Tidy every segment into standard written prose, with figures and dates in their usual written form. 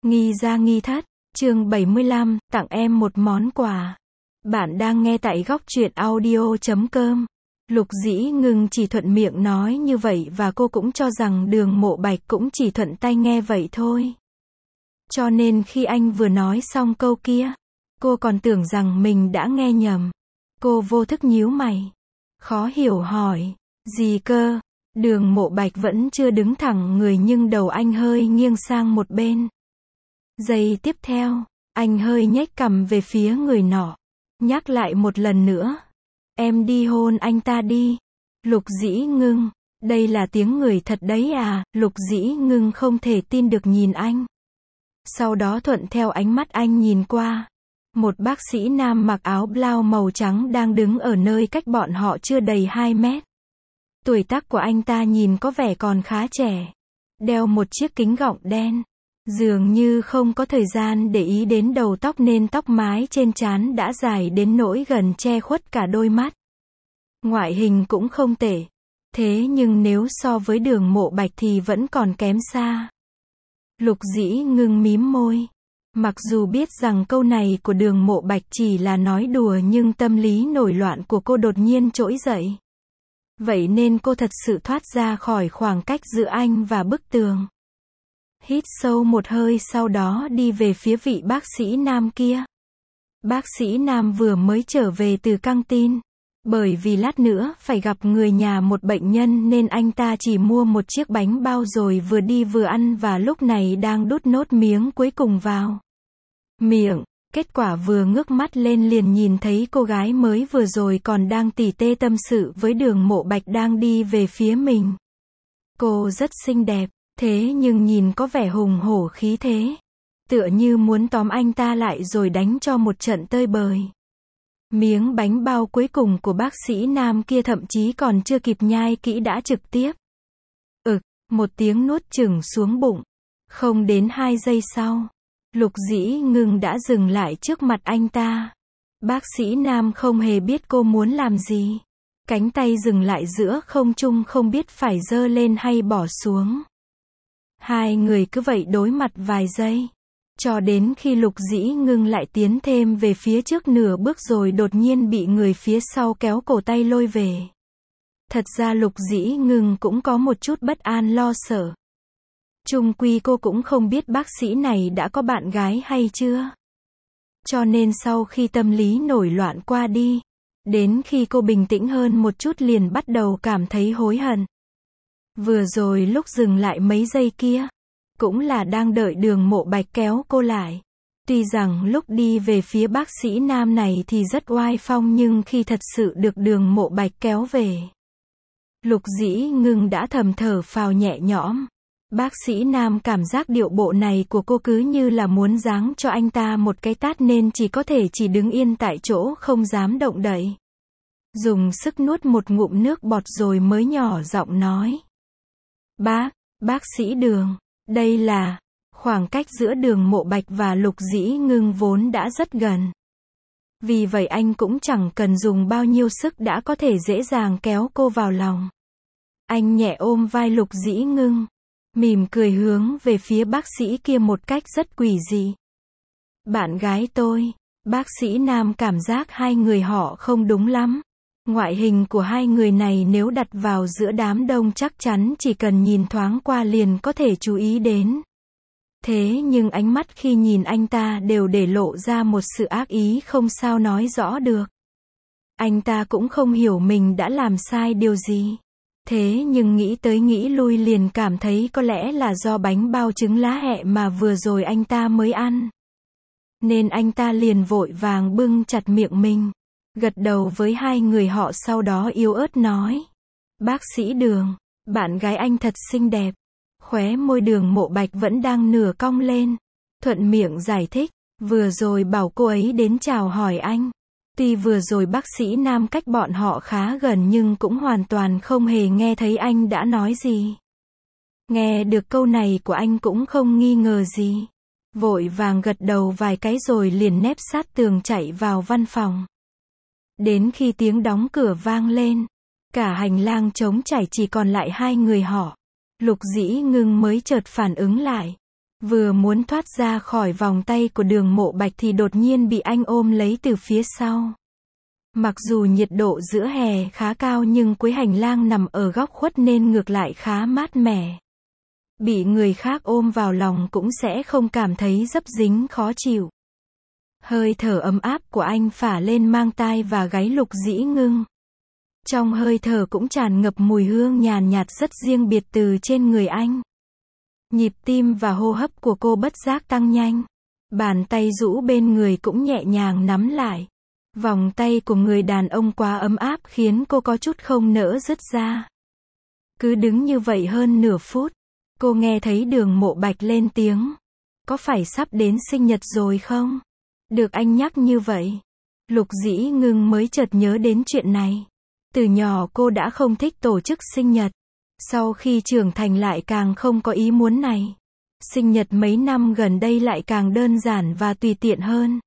Nghi gia nghi thất, chương 75, tặng em một món quà. Bạn đang nghe tại góc truyện audio.com. Lục Dĩ Ngưng chỉ thuận miệng nói như vậy và cô cũng cho rằng Đường Mộ Bạch cũng chỉ thuận tay nghe vậy thôi. Cho nên khi anh vừa nói xong câu kia, cô còn tưởng rằng mình đã nghe nhầm. Cô vô thức nhíu mày, khó hiểu hỏi, gì cơ? Đường Mộ Bạch vẫn chưa đứng thẳng người nhưng đầu anh hơi nghiêng sang một bên. Giây tiếp theo, anh hơi nhếch cằm về phía người nọ, nhắc lại một lần nữa. Em đi hôn anh ta đi. Lục Dĩ Ngưng, đây là tiếng người thật đấy à? Lục Dĩ Ngưng không thể tin được nhìn anh. Sau đó thuận theo ánh mắt anh nhìn qua. Một bác sĩ nam mặc áo blau màu trắng đang đứng ở nơi cách bọn họ chưa đầy 2 mét. Tuổi tác của anh ta nhìn có vẻ còn khá trẻ. Đeo một chiếc kính gọng đen. Dường như không có thời gian để ý đến đầu tóc nên tóc mái trên trán đã dài đến nỗi gần che khuất cả đôi mắt. Ngoại hình cũng không tệ. Thế nhưng nếu so với Đường Mộ Bạch thì vẫn còn kém xa. Lục Dĩ Ngưng mím môi. Mặc dù biết rằng câu này của Đường Mộ Bạch chỉ là nói đùa nhưng tâm lý nổi loạn của cô đột nhiên trỗi dậy. Vậy nên cô thật sự thoát ra khỏi khoảng cách giữa anh và bức tường. Hít sâu một hơi sau đó đi về phía vị bác sĩ nam kia. Bác sĩ nam vừa mới trở về từ căng tin. Bởi vì lát nữa phải gặp người nhà một bệnh nhân nên anh ta chỉ mua một chiếc bánh bao rồi vừa đi vừa ăn và lúc này đang đút nốt miếng cuối cùng vào miệng. Kết quả vừa ngước mắt lên liền nhìn thấy cô gái mới vừa rồi còn đang tỉ tê tâm sự với Đường Mộ Bạch đang đi về phía mình. Cô rất xinh đẹp. Thế nhưng nhìn có vẻ hùng hổ khí thế. Tựa như muốn tóm anh ta lại rồi đánh cho một trận tơi bời. Miếng bánh bao cuối cùng của bác sĩ nam kia thậm chí còn chưa kịp nhai kỹ đã trực tiếp. Một tiếng nuốt chửng xuống bụng. Không đến 2 giây sau, Lục Dĩ Ngưng đã dừng lại trước mặt anh ta. Bác sĩ nam không hề biết cô muốn làm gì. Cánh tay dừng lại giữa không trung không biết phải giơ lên hay bỏ xuống. Hai người cứ vậy đối mặt vài giây. Cho đến khi Lục Dĩ Ngưng lại tiến thêm về phía trước nửa bước rồi đột nhiên bị người phía sau kéo cổ tay lôi về. Thật ra Lục Dĩ Ngưng cũng có một chút bất an lo sợ. Chung quy cô cũng không biết bác sĩ này đã có bạn gái hay chưa. Cho nên sau khi tâm lý nổi loạn qua đi, đến khi cô bình tĩnh hơn một chút liền bắt đầu cảm thấy hối hận. Vừa rồi lúc dừng lại mấy giây kia, cũng là đang đợi Đường Mộ Bạch kéo cô lại. Tuy rằng lúc đi về phía bác sĩ nam này thì rất oai phong nhưng khi thật sự được Đường Mộ Bạch kéo về, Lục Dĩ Ngưng đã thầm thở phào nhẹ nhõm. Bác sĩ nam cảm giác điệu bộ này của cô cứ như là muốn giáng cho anh ta một cái tát nên chỉ đứng yên tại chỗ không dám động đậy. Dùng sức nuốt một ngụm nước bọt rồi mới nhỏ giọng nói. Bác sĩ Đường, đây là, khoảng cách giữa Đường Mộ Bạch và Lục Dĩ Ngưng vốn đã rất gần. Vì vậy anh cũng chẳng cần dùng bao nhiêu sức đã có thể dễ dàng kéo cô vào lòng. Anh nhẹ ôm vai Lục Dĩ Ngưng, mỉm cười hướng về phía bác sĩ kia một cách rất quỷ dị. Bạn gái tôi, bác sĩ nam cảm giác hai người họ không đúng lắm. Ngoại hình của hai người này nếu đặt vào giữa đám đông chắc chắn chỉ cần nhìn thoáng qua liền có thể chú ý đến. Thế nhưng ánh mắt khi nhìn anh ta đều để lộ ra một sự ác ý không sao nói rõ được. Anh ta cũng không hiểu mình đã làm sai điều gì. Thế nhưng nghĩ tới nghĩ lui liền cảm thấy có lẽ là do bánh bao trứng lá hẹ mà vừa rồi anh ta mới ăn. Nên anh ta liền vội vàng bưng chặt miệng mình. Gật đầu với hai người họ sau đó yếu ớt nói. Bác sĩ Đường, bạn gái anh thật xinh đẹp. Khóe môi Đường Mộ Bạch vẫn đang nửa cong lên. Thuận miệng giải thích, vừa rồi bảo cô ấy đến chào hỏi anh. Tuy vừa rồi bác sĩ nam cách bọn họ khá gần nhưng cũng hoàn toàn không hề nghe thấy anh đã nói gì. Nghe được câu này của anh cũng không nghi ngờ gì. Vội vàng gật đầu vài cái rồi liền nép sát tường chạy vào văn phòng. Đến khi tiếng đóng cửa vang lên, cả hành lang trống trải chỉ còn lại hai người họ. Lục Dĩ Ngưng mới chợt phản ứng lại. Vừa muốn thoát ra khỏi vòng tay của Đường Mộ Bạch thì đột nhiên bị anh ôm lấy từ phía sau. Mặc dù nhiệt độ giữa hè khá cao nhưng cuối hành lang nằm ở góc khuất nên ngược lại khá mát mẻ. Bị người khác ôm vào lòng cũng sẽ không cảm thấy dấp dính khó chịu. Hơi thở ấm áp của anh phả lên mang tai và gáy Lục Dĩ Ngưng. Trong hơi thở cũng tràn ngập mùi hương nhàn nhạt rất riêng biệt từ trên người anh. Nhịp tim và hô hấp của cô bất giác tăng nhanh. Bàn tay rũ bên người cũng nhẹ nhàng nắm lại. Vòng tay của người đàn ông quá ấm áp khiến cô có chút không nỡ dứt ra. Cứ đứng như vậy hơn nửa phút, cô nghe thấy Đường Mộ Bạch lên tiếng. Có phải sắp đến sinh nhật rồi không? Được anh nhắc như vậy, Lục Dĩ Ngưng mới chợt nhớ đến chuyện này. Từ nhỏ cô đã không thích tổ chức sinh nhật. Sau khi trưởng thành lại càng không có ý muốn này. Sinh nhật mấy năm gần đây lại càng đơn giản và tùy tiện hơn.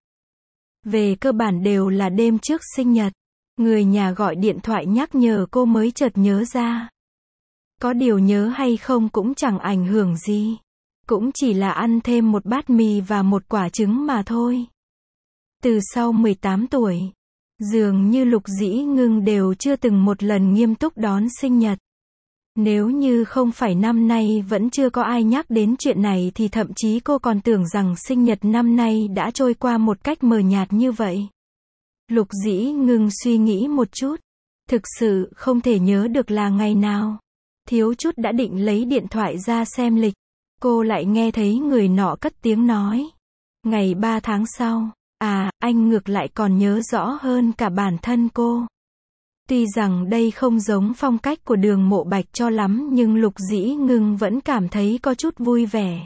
Về cơ bản đều là đêm trước sinh nhật. Người nhà gọi điện thoại nhắc nhở cô mới chợt nhớ ra. Có điều nhớ hay không cũng chẳng ảnh hưởng gì. Cũng chỉ là ăn thêm một bát mì và một quả trứng mà thôi. Từ sau 18 tuổi, dường như Lục Dĩ Ngưng đều chưa từng một lần nghiêm túc đón sinh nhật. Nếu như không phải năm nay vẫn chưa có ai nhắc đến chuyện này thì thậm chí cô còn tưởng rằng sinh nhật năm nay đã trôi qua một cách mờ nhạt như vậy. Lục Dĩ Ngưng suy nghĩ một chút. Thực sự không thể nhớ được là ngày nào. Thiếu chút đã định lấy điện thoại ra xem lịch. Cô lại nghe thấy người nọ cất tiếng nói. Ngày 3 tháng sau. À, anh ngược lại còn nhớ rõ hơn cả bản thân cô. Tuy rằng đây không giống phong cách của Đường Mộ Bạch cho lắm nhưng Lục Dĩ Ngưng vẫn cảm thấy có chút vui vẻ.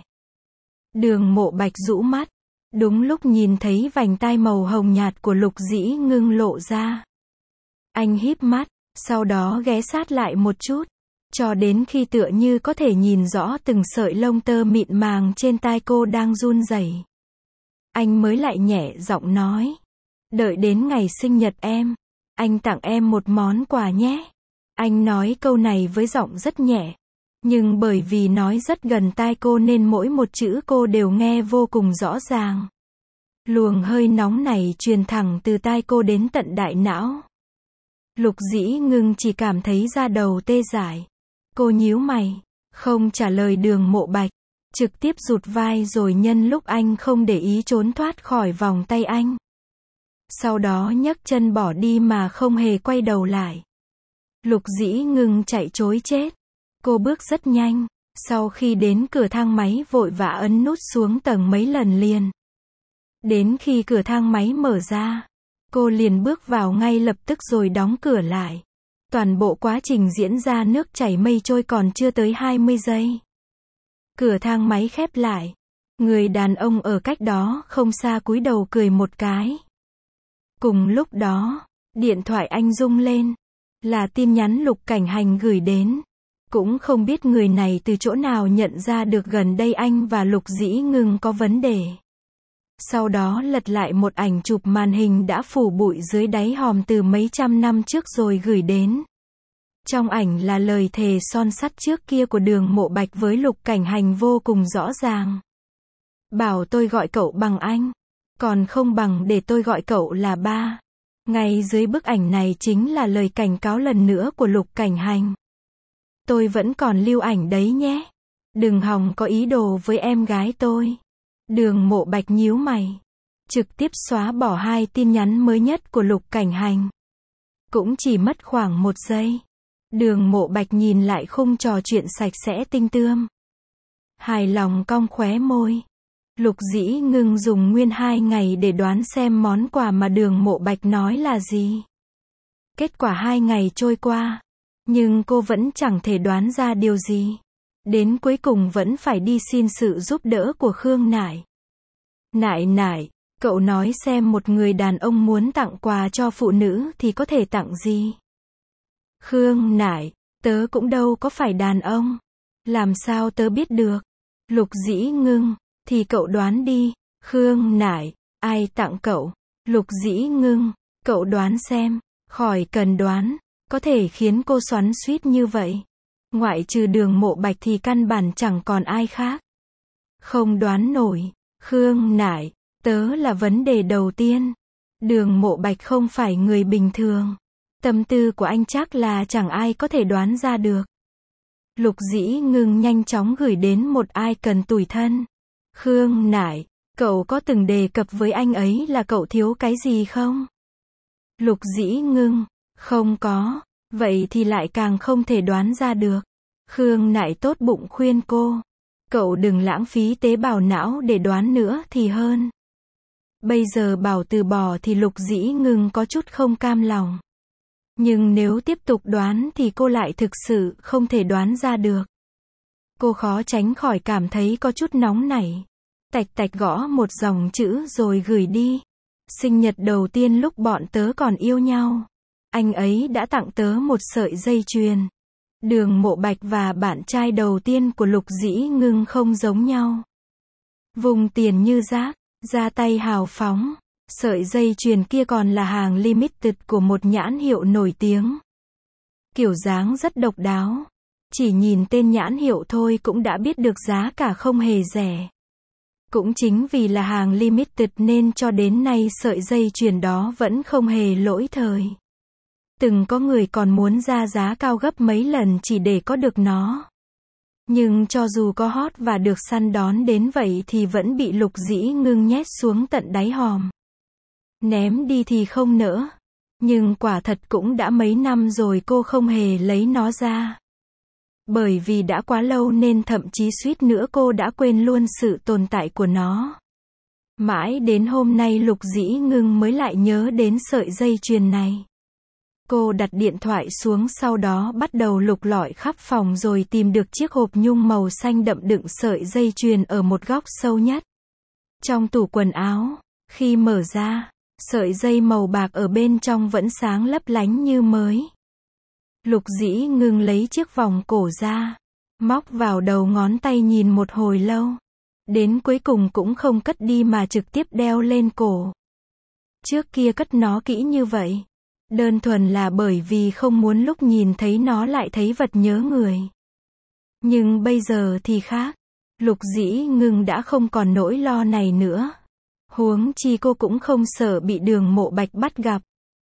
Đường Mộ Bạch rũ mắt. Đúng lúc nhìn thấy vành tai màu hồng nhạt của Lục Dĩ Ngưng lộ ra. Anh híp mắt, sau đó ghé sát lại một chút. Cho đến khi tựa như có thể nhìn rõ từng sợi lông tơ mịn màng trên tai cô đang run rẩy. Anh mới lại nhẹ giọng nói. Đợi đến ngày sinh nhật em, anh tặng em một món quà nhé. Anh nói câu này với giọng rất nhẹ. Nhưng bởi vì nói rất gần tai cô nên mỗi một chữ cô đều nghe vô cùng rõ ràng. Luồng hơi nóng này truyền thẳng từ tai cô đến tận đại não. Lục Dĩ Ngưng chỉ cảm thấy da đầu tê dại. Cô nhíu mày, không trả lời Đường Mộ Bạch. Trực tiếp rụt vai rồi nhân lúc anh không để ý trốn thoát khỏi vòng tay anh. Sau đó nhấc chân bỏ đi mà không hề quay đầu lại. Lục Dĩ Ngưng chạy trối chết. Cô bước rất nhanh. Sau khi đến cửa thang máy vội vã ấn nút xuống tầng mấy lần liền. Đến khi cửa thang máy mở ra, cô liền bước vào ngay lập tức rồi đóng cửa lại. Toàn bộ quá trình diễn ra nước chảy mây trôi còn chưa tới 20 giây. Cửa thang máy khép lại. Người đàn ông ở cách đó không xa cúi đầu cười một cái. Cùng lúc đó, điện thoại anh rung lên. Là tin nhắn Lục Cảnh Hành gửi đến. Cũng không biết người này từ chỗ nào nhận ra được gần đây anh và Lục Dĩ Ngưng có vấn đề. Sau đó lật lại một ảnh chụp màn hình đã phủ bụi dưới đáy hòm từ mấy trăm năm trước rồi gửi đến. Trong ảnh là lời thề son sắt trước kia của Đường Mộ Bạch với Lục Cảnh Hành vô cùng rõ ràng. Bảo tôi gọi cậu bằng anh. Còn không bằng để tôi gọi cậu là ba. Ngay dưới bức ảnh này chính là lời cảnh cáo lần nữa của Lục Cảnh Hành. Tôi vẫn còn lưu ảnh đấy nhé. Đừng hòng có ý đồ với em gái tôi. Đường Mộ Bạch nhíu mày. Trực tiếp xóa bỏ 2 tin nhắn mới nhất của Lục Cảnh Hành. Cũng chỉ mất khoảng 1 giây. Đường Mộ Bạch nhìn lại khung trò chuyện sạch sẽ tinh tươm. Hài lòng cong khóe môi. Lục Dĩ Ngưng dùng nguyên 2 ngày để đoán xem món quà mà Đường Mộ Bạch nói là gì. Kết quả 2 ngày trôi qua. Nhưng cô vẫn chẳng thể đoán ra điều gì. Đến cuối cùng vẫn phải đi xin sự giúp đỡ của Khương Nải. Nải, cậu nói xem một người đàn ông muốn tặng quà cho phụ nữ thì có thể tặng gì? Khương Nải, tớ cũng đâu có phải đàn ông. Làm sao tớ biết được? Lục Dĩ Ngưng, thì cậu đoán đi. Khương Nải, ai tặng cậu? Lục Dĩ Ngưng, cậu đoán xem. Khỏi cần đoán, có thể khiến cô xoắn xuýt như vậy. Ngoại trừ Đường Mộ Bạch thì căn bản chẳng còn ai khác. Không đoán nổi. Khương Nại, tớ là vấn đề đầu tiên. Đường Mộ Bạch không phải người bình thường. Tâm tư của anh chắc là chẳng ai có thể đoán ra được. Lục Dĩ Ngưng nhanh chóng gửi đến một icon tủi thân. Khương Nại, cậu có từng đề cập với anh ấy là cậu thiếu cái gì không? Lục Dĩ Ngưng, không có. Vậy thì lại càng không thể đoán ra được. Khương Nại tốt bụng khuyên cô. Cậu đừng lãng phí tế bào não để đoán nữa thì hơn. Bây giờ bảo từ bỏ thì Lục Dĩ Ngưng có chút không cam lòng. Nhưng nếu tiếp tục đoán thì cô lại thực sự không thể đoán ra được. Cô khó tránh khỏi cảm thấy có chút nóng nảy. Tạch tạch gõ một dòng chữ rồi gửi đi. Sinh nhật đầu tiên lúc bọn tớ còn yêu nhau. Anh ấy đã tặng tớ một sợi dây chuyền. Đường Mộ Bạch và bạn trai đầu tiên của Lục Dĩ Ngưng không giống nhau. Vùng tiền như rác, ra tay hào phóng. Sợi dây chuyền kia còn là hàng limited của một nhãn hiệu nổi tiếng. Kiểu dáng rất độc đáo. Chỉ nhìn tên nhãn hiệu thôi cũng đã biết được giá cả không hề rẻ. Cũng chính vì là hàng limited nên cho đến nay sợi dây chuyền đó vẫn không hề lỗi thời. Từng có người còn muốn ra giá cao gấp mấy lần chỉ để có được nó. Nhưng cho dù có hot và được săn đón đến vậy thì vẫn bị Lục Dĩ Ngưng nhét xuống tận đáy hòm. Ném đi thì không nỡ. Nhưng quả thật cũng đã mấy năm rồi cô không hề lấy nó ra. Bởi vì đã quá lâu nên thậm chí suýt nữa cô đã quên luôn sự tồn tại của nó. Mãi đến hôm nay Lục Dĩ Ngưng mới lại nhớ đến sợi dây chuyền này. Cô đặt điện thoại xuống sau đó bắt đầu lục lọi khắp phòng rồi tìm được chiếc hộp nhung màu xanh đậm đựng sợi dây chuyền ở một góc sâu nhất. Trong tủ quần áo, khi mở ra, sợi dây màu bạc ở bên trong vẫn sáng lấp lánh như mới. Lục Dĩ Ngưng lấy chiếc vòng cổ ra, móc vào đầu ngón tay nhìn một hồi lâu. Đến cuối cùng cũng không cất đi mà trực tiếp đeo lên cổ. Trước kia cất nó kỹ như vậy. Đơn thuần là bởi vì không muốn lúc nhìn thấy nó lại thấy vật nhớ người. Nhưng bây giờ thì khác. Lục Dĩ Ngưng đã không còn nỗi lo này nữa. Huống chi cô cũng không sợ bị Đường Mộ Bạch bắt gặp.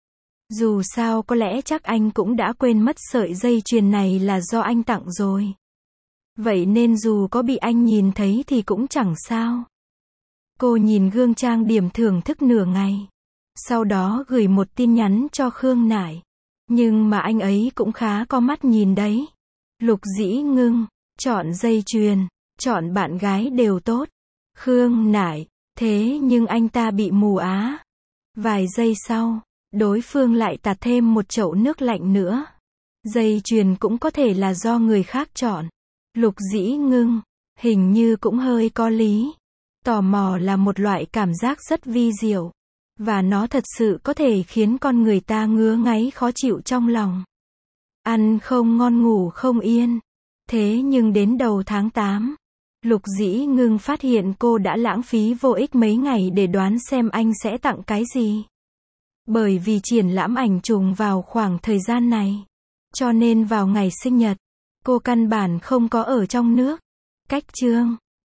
Dù sao có lẽ chắc anh cũng đã quên mất sợi dây chuyền này là do anh tặng rồi. Vậy nên dù có bị anh nhìn thấy thì cũng chẳng sao. Cô nhìn gương trang điểm thưởng thức nửa ngày. Sau đó gửi một tin nhắn cho Khương Nại. Nhưng mà anh ấy cũng khá có mắt nhìn đấy. Lục Dĩ Ngưng, chọn dây chuyền, chọn bạn gái đều tốt. Khương Nại, thế nhưng anh ta bị mù á. Vài giây sau, đối phương lại tạt thêm một chậu nước lạnh nữa. Dây chuyền cũng có thể là do người khác chọn. Lục Dĩ Ngưng, hình như cũng hơi có lý. Tò mò là một loại cảm giác rất vi diệu. Và nó thật sự có thể khiến con người ta ngứa ngáy khó chịu trong lòng. Ăn không ngon ngủ không yên. Thế nhưng đến đầu tháng 8, Lục Dĩ Ngưng phát hiện cô đã lãng phí vô ích mấy ngày để đoán xem anh sẽ tặng cái gì. Bởi vì triển lãm ảnh trùng vào khoảng thời gian này. Cho nên vào ngày sinh nhật, cô căn bản không có ở trong nước. Cách chương